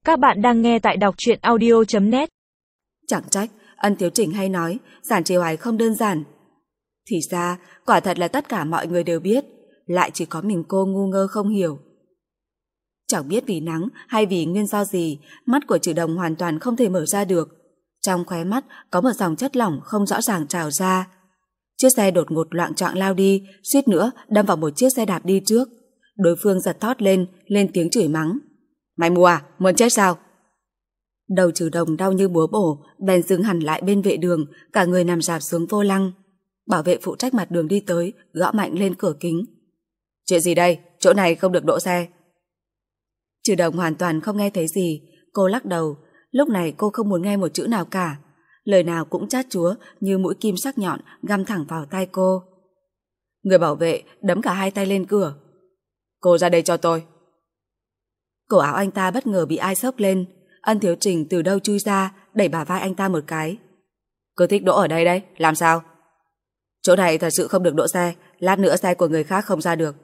Các bạn đang nghe tại đọc truyện audio.net. Chẳng trách Ân Thiếu Trình hay nói Giản Trì Hoài không đơn giản. Thì ra quả thật là tất cả mọi người đều biết, lại chỉ có mình cô ngu ngơ không hiểu. Chẳng biết vì nắng hay vì nguyên do gì, mắt của Trừ Đồng hoàn toàn không thể mở ra được. Trong khóe mắt có một dòng chất lỏng không rõ ràng trào ra. Chiếc xe đột ngột loạng choạng lao đi, suýt nữa đâm vào một chiếc xe đạp đi trước. Đối phương giật thót lên tiếng chửi mắng. Mày mù à, muốn chết sao? Đầu Trừ Đồng đau như búa bổ, bèn dừng hẳn lại bên vệ đường, cả người nằm rạp xuống vô lăng. Bảo vệ phụ trách mặt đường đi tới, gõ mạnh lên cửa kính. Chuyện gì đây? Chỗ này không được đỗ xe. Trừ Đồng hoàn toàn không nghe thấy gì, cô lắc đầu. Lúc này cô không muốn nghe một chữ nào cả. Lời nào cũng chát chúa như mũi kim sắc nhọn găm thẳng vào tai cô. Người bảo vệ đấm cả hai tay lên cửa. Cô ra đây cho tôi. Cổ áo anh ta bất ngờ bị ai xốc lên. Ân Thiếu Trình từ đâu chui ra, đẩy bả vai anh ta một cái. Cứ thích đỗ ở đây đấy, làm sao? Chỗ này thật sự không được đỗ xe, lát nữa xe của người khác không ra được.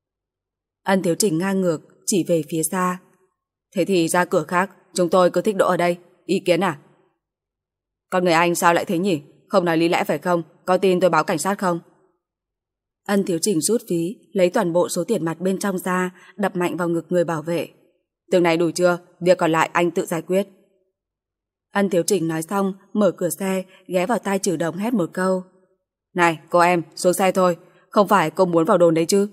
Ân Thiếu Trình ngang ngược, chỉ về phía xa. Thế thì ra cửa khác, chúng tôi cứ thích đỗ ở đây, ý kiến à? Con người anh sao lại thế nhỉ? Không nói lý lẽ phải không? Có tin tôi báo cảnh sát không? Ân Thiếu Trình rút ví, lấy toàn bộ số tiền mặt bên trong ra, đập mạnh vào ngực người bảo vệ. Từng này đủ chưa? Việc còn lại anh tự giải quyết. Ân Thiếu Trình nói xong, mở cửa xe, ghé vào tai Trừ Đồng hét một câu. Này, cô em, xuống xe thôi. Không phải cô muốn vào đồn đấy chứ?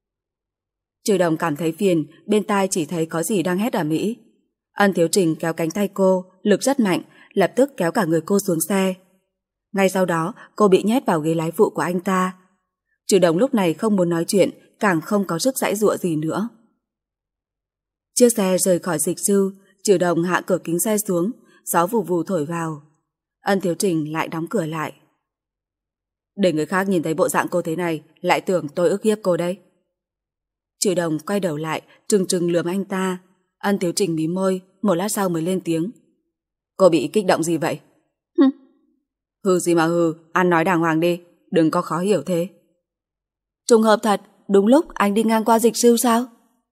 Trừ Đồng cảm thấy phiền, bên tai chỉ thấy có gì đang hét ở Mỹ. Ân Thiếu Trình kéo cánh tay cô, lực rất mạnh, lập tức kéo cả người cô xuống xe. Ngay sau đó, cô bị nhét vào ghế lái phụ của anh ta. Trừ Đồng lúc này không muốn nói chuyện, càng không có sức giãy giụa gì nữa. Chiếc xe rời khỏi dịch sư, Trừ Đồng hạ cửa kính xe xuống, gió vù vù thổi vào. Ân Thiếu Trình lại đóng cửa lại. Để người khác nhìn thấy bộ dạng cô thế này, lại tưởng tôi ức hiếp cô đấy. Trừ Đồng quay đầu lại, trừng trừng lườm anh ta. Ân Thiếu Trình mím môi, một lát sau mới lên tiếng. Cô bị kích động gì vậy? Hừ gì mà hừ, ăn nói đàng hoàng đi, đừng có khó hiểu thế. Trùng hợp thật, đúng lúc anh đi ngang qua dịch sư sao?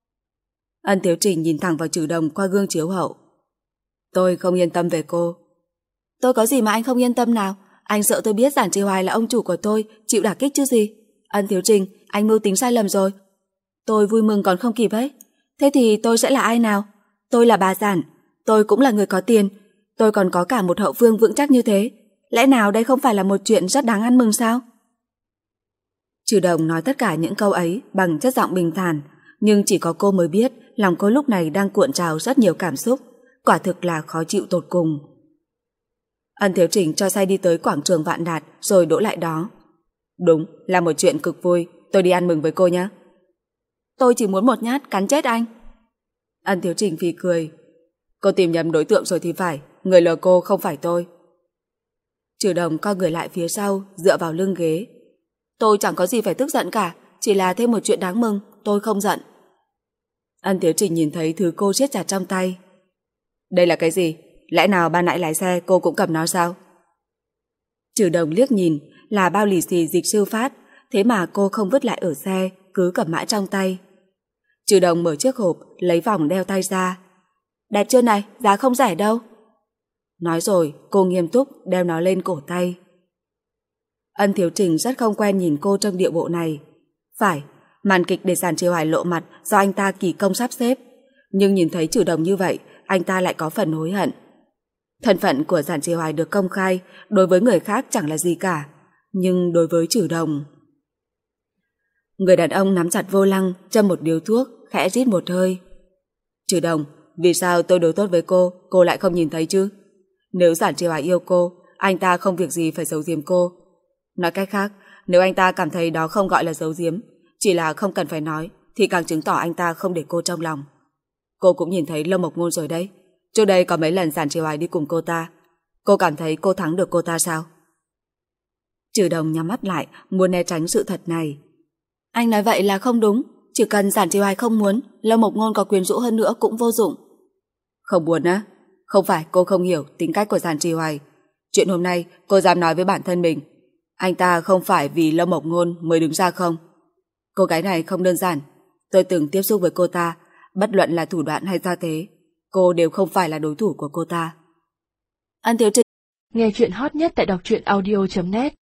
Ân Thiếu Trình nhìn thẳng vào Trừ Đồng qua gương chiếu hậu. Tôi không yên tâm về cô. Tôi có gì mà anh không yên tâm nào? Anh sợ tôi biết Giản Trì Hoài là ông chủ của tôi, chịu đả kích chứ gì? Ân Thiếu Trình, anh mưu tính sai lầm rồi. Tôi vui mừng còn không kịp ấy. Thế thì tôi sẽ là ai nào? Tôi là bà Giản, tôi cũng là người có tiền, tôi còn có cả một hậu phương vững chắc như thế. Lẽ nào đây không phải là một chuyện rất đáng ăn mừng sao? Trừ Đồng nói tất cả những câu ấy bằng chất giọng bình thản, nhưng chỉ có cô mới biết lòng cô lúc này đang cuộn trào rất nhiều cảm xúc, quả thực là khó chịu tột cùng. Ân Thiếu Trình cho xe đi tới quảng trường Vạn Đạt rồi đỗ lại đó. Đúng, là một chuyện cực vui, tôi đi ăn mừng với cô nhé. Tôi chỉ muốn một nhát cắn chết anh. Ân Thiếu Trình phì cười. Cô tìm nhầm đối tượng rồi thì phải, người lừa cô không phải tôi. Trừ Đồng co người lại phía sau, dựa vào lưng ghế. Tôi chẳng có gì phải tức giận cả, chỉ là thêm một chuyện đáng mừng, tôi không giận. Ân Thiếu Trình nhìn thấy thứ cô siết chặt trong tay. Đây là cái gì? Lẽ nào ban nãy lái xe cô cũng cầm nó sao? Trừ Đồng liếc nhìn, là bao lì xì dịch sư phát, thế mà cô không vứt lại ở xe, cứ cầm mãi trong tay. Trừ Đồng mở chiếc hộp, lấy vòng đeo tay ra. Đẹp chưa này, giá không rẻ đâu. Nói rồi, cô nghiêm túc đeo nó lên cổ tay. Ân Thiếu Trình rất không quen nhìn cô trong điệu bộ này. Phải, màn kịch để Giản Trì Hoài lộ mặt do anh ta kỳ công sắp xếp. Nhưng nhìn thấy Trừ Đồng như vậy, anh ta lại có phần hối hận. Thân phận của Giản Trì Hoài được công khai, đối với người khác chẳng là gì cả. Nhưng đối với Trừ Đồng... Người đàn ông nắm chặt vô lăng, châm một điếu thuốc, khẽ rít một hơi. Trừ Đồng, vì sao tôi đối tốt với cô lại không nhìn thấy chứ? Nếu Giản Trì Hoài yêu cô, anh ta không việc gì phải giấu giếm cô. Nói cách khác, nếu anh ta cảm thấy đó không gọi là giấu giếm, chỉ là không cần phải nói, thì càng chứng tỏ anh ta không để cô trong lòng. Cô cũng nhìn thấy Lâm Mộc Ngôn rồi đấy. Trước đây có mấy lần Giản Trì Hoài đi cùng cô ta. Cô cảm thấy cô thắng được cô ta sao? Trừ Đồng nhắm mắt lại, muốn né tránh sự thật này. Anh nói vậy là không đúng. Chỉ cần Giản Trì Hoài không muốn, Lâm Mộc Ngôn có quyến rũ hơn nữa cũng vô dụng. Không muốn á? Không phải cô không hiểu tính cách của Giản Trì Hoài. Chuyện hôm nay cô dám nói với bản thân mình, anh ta không phải vì Lâm Mộc Ngôn mới đứng ra không? Cô gái này không đơn giản. Tôi từng tiếp xúc với cô ta, bất luận là thủ đoạn hay gia thế. cô đều không phải là đối thủ của cô ta. Ân Tiểu Trình Nghe chuyện hot nhất tại đọc truyện audio.net